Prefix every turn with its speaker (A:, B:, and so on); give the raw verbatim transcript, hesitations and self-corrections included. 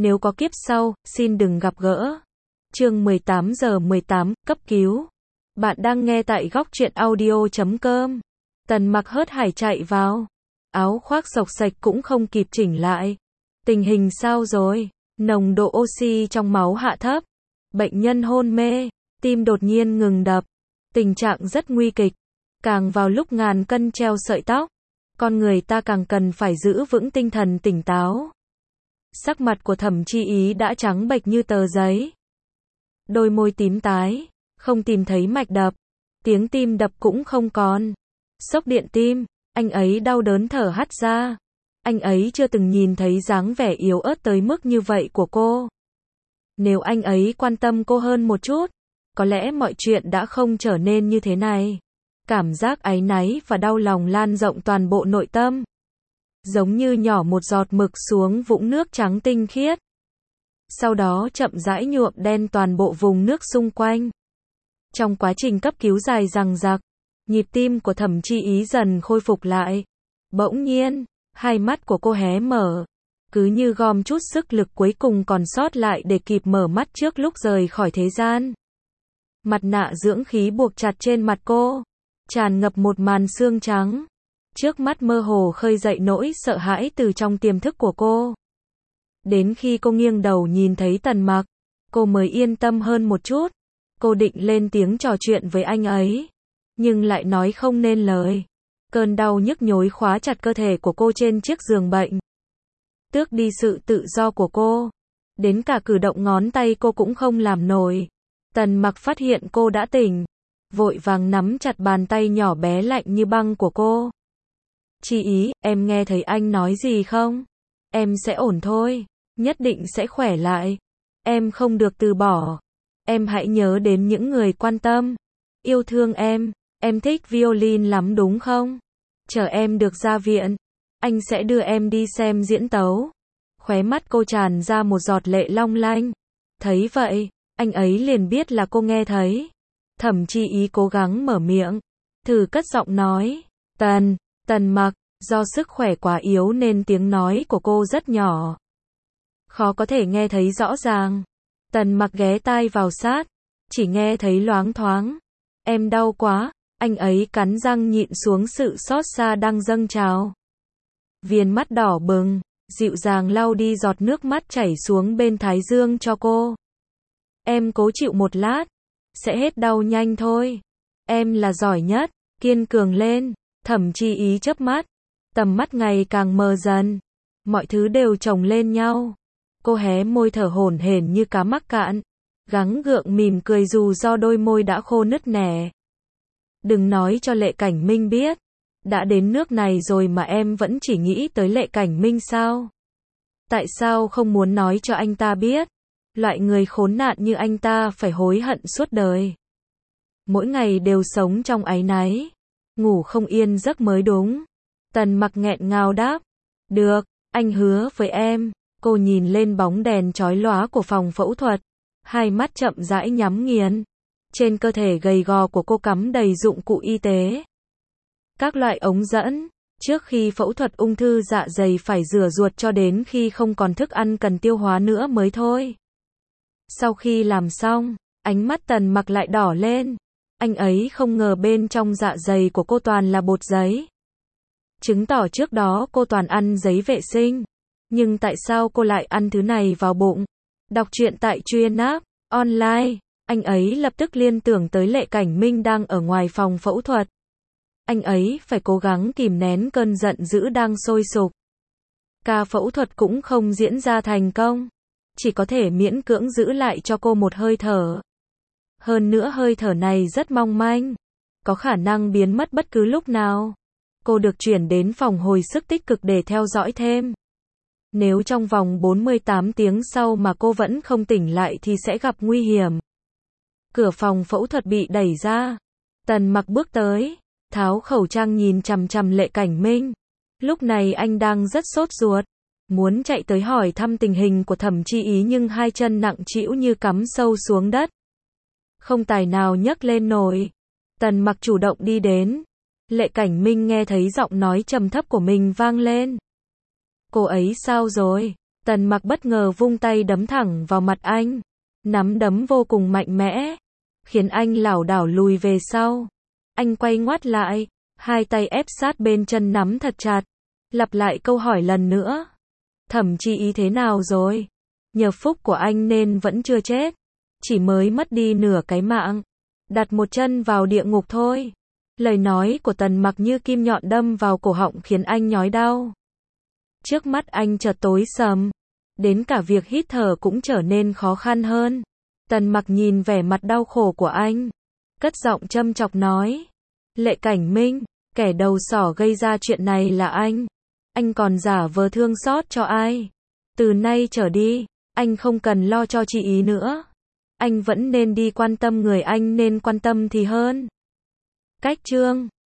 A: Nếu có kiếp sau, xin đừng gặp gỡ. Chương mười tám giờ mười tám, cấp cứu. Bạn đang nghe tại góc truyện audio chấm com. Tần Mặc hớt hải chạy vào. Áo khoác xộc xệch cũng không kịp chỉnh lại. Tình hình sao rồi? Nồng độ oxy trong máu hạ thấp. Bệnh nhân hôn mê. Tim đột nhiên ngừng đập. Tình trạng rất nguy kịch. Càng vào lúc ngàn cân treo sợi tóc, con người ta càng cần phải giữ vững tinh thần tỉnh táo. Sắc mặt của Thẩm Chi Ý đã trắng bệch như tờ giấy. Đôi môi tím tái, không tìm thấy mạch đập. Tiếng tim đập cũng không còn. Sốc điện tim, anh ấy đau đớn thở hắt ra. Anh ấy chưa từng nhìn thấy dáng vẻ yếu ớt tới mức như vậy của cô. Nếu anh ấy quan tâm cô hơn một chút, có lẽ mọi chuyện đã không trở nên như thế này. Cảm giác áy náy và đau lòng lan rộng toàn bộ nội tâm. Giống như nhỏ một giọt mực xuống vũng nước trắng tinh khiết. Sau đó chậm rãi nhuộm đen toàn bộ vùng nước xung quanh. Trong quá trình cấp cứu dài dằng dặc, nhịp tim của Thẩm Chi Ý dần khôi phục lại. Bỗng nhiên, hai mắt của cô hé mở. Cứ như gom chút sức lực cuối cùng còn sót lại để kịp mở mắt trước lúc rời khỏi thế gian. Mặt nạ dưỡng khí buộc chặt trên mặt cô. Tràn ngập một màn xương trắng. Trước mắt mơ hồ khơi dậy nỗi sợ hãi từ trong tiềm thức của cô. Đến khi cô nghiêng đầu nhìn thấy Tần Mặc, cô mới yên tâm hơn một chút. Cô định lên tiếng trò chuyện với anh ấy, nhưng lại nói không nên lời. Cơn đau nhức nhối khóa chặt cơ thể của cô trên chiếc giường bệnh. Tước đi sự tự do của cô. Đến cả cử động ngón tay cô cũng không làm nổi. Tần Mặc phát hiện cô đã tỉnh. Vội vàng nắm chặt bàn tay nhỏ bé lạnh như băng của cô. Chi Ý, em nghe thấy anh nói gì không? Em sẽ ổn thôi. Nhất định sẽ khỏe lại. Em không được từ bỏ. Em hãy nhớ đến những người quan tâm. Yêu thương em. Em thích violin lắm đúng không? Chờ em được ra viện, anh sẽ đưa em đi xem diễn tấu. Khóe mắt cô tràn ra một giọt lệ long lanh. Thấy vậy, anh ấy liền biết là cô nghe thấy. Thẩm Chi Ý cố gắng mở miệng, thử cất giọng nói. Tần, Tần Mặc, do sức khỏe quá yếu nên tiếng nói của cô rất nhỏ. Khó có thể nghe thấy rõ ràng. Tần Mặc ghé tai vào sát, chỉ nghe thấy loáng thoáng. Em đau quá, anh ấy cắn răng nhịn xuống sự xót xa đang dâng trào. Viền mắt đỏ bừng, dịu dàng lau đi giọt nước mắt chảy xuống bên thái dương cho cô. Em cố chịu một lát, sẽ hết đau nhanh thôi. Em là giỏi nhất, kiên cường lên. Thẩm Chi Ý chớp mắt, tầm mắt ngày càng mờ dần. Mọi thứ đều chồng lên nhau. Cô hé môi thở hổn hển như cá mắc cạn, gắng gượng mỉm cười dù do đôi môi đã khô nứt nẻ. Đừng nói cho Lệ Cảnh Minh biết. Đã đến nước này rồi mà em vẫn chỉ nghĩ tới Lệ Cảnh Minh sao? Tại sao không muốn nói cho anh ta biết? Loại người khốn nạn như anh ta phải hối hận suốt đời. Mỗi ngày đều sống trong áy náy. Ngủ không yên giấc mới đúng. Tần Mặc nghẹn ngào đáp. Được, anh hứa với em. Cô nhìn lên bóng đèn chói lóa của phòng phẫu thuật. Hai mắt chậm rãi nhắm nghiền. Trên cơ thể gầy gò của cô cắm đầy dụng cụ y tế. Các loại ống dẫn. Trước khi phẫu thuật ung thư dạ dày phải rửa ruột cho đến khi không còn thức ăn cần tiêu hóa nữa mới thôi. Sau khi làm xong, ánh mắt Tần Mặc lại đỏ lên. Anh ấy không ngờ bên trong dạ dày của cô toàn là bột giấy. Chứng tỏ trước đó cô toàn ăn giấy vệ sinh. Nhưng tại sao cô lại ăn thứ này vào bụng? Đọc truyện tại Chuyên App Online. Anh ấy lập tức liên tưởng tới Lệ Cảnh Minh đang ở ngoài phòng phẫu thuật. Anh ấy phải cố gắng kìm nén cơn giận dữ đang sôi sục. Ca phẫu thuật cũng không diễn ra thành công. Chỉ có thể miễn cưỡng giữ lại cho cô một hơi thở. Hơn nữa hơi thở này rất mong manh. Có khả năng biến mất bất cứ lúc nào. Cô được chuyển đến phòng hồi sức tích cực để theo dõi thêm. Nếu trong vòng bốn mươi tám tiếng sau mà cô vẫn không tỉnh lại thì sẽ gặp nguy hiểm. Cửa phòng phẫu thuật bị đẩy ra. Tần Mặc bước tới, tháo khẩu trang nhìn chằm chằm Lệ Cảnh Minh. Lúc này anh đang rất sốt ruột. Muốn chạy tới hỏi thăm tình hình của Thẩm Chi Ý nhưng hai chân nặng trĩu như cắm sâu xuống đất. Không tài nào nhấc lên nổi. Tần Mặc chủ động đi đến. Lệ Cảnh Minh nghe thấy giọng nói trầm thấp của mình vang lên. Cô ấy sao rồi? Tần Mặc bất ngờ vung tay đấm thẳng vào mặt anh. Nắm đấm vô cùng mạnh mẽ, khiến anh lảo đảo lùi về sau. Anh quay ngoắt lại, hai tay ép sát bên chân nắm thật chặt, lặp lại câu hỏi lần nữa. Thẩm Chi Ý thế nào rồi? Nhờ phúc của anh nên vẫn chưa chết, chỉ mới mất đi nửa cái mạng, đặt một chân vào địa ngục thôi. Lời nói của Tần Mặc như kim nhọn đâm vào cổ họng khiến anh nhói đau. Trước mắt anh chợt tối sầm, đến cả việc hít thở cũng trở nên khó khăn hơn. Tần Mặc nhìn vẻ mặt đau khổ của anh, cất giọng châm chọc nói. Lệ Cảnh Minh, kẻ đầu sỏ gây ra chuyện này là anh. Anh còn giả vờ thương xót cho ai? Từ nay trở đi, anh không cần lo cho chị ý nữa. Anh vẫn nên đi quan tâm người anh nên quan tâm thì hơn. Cách chương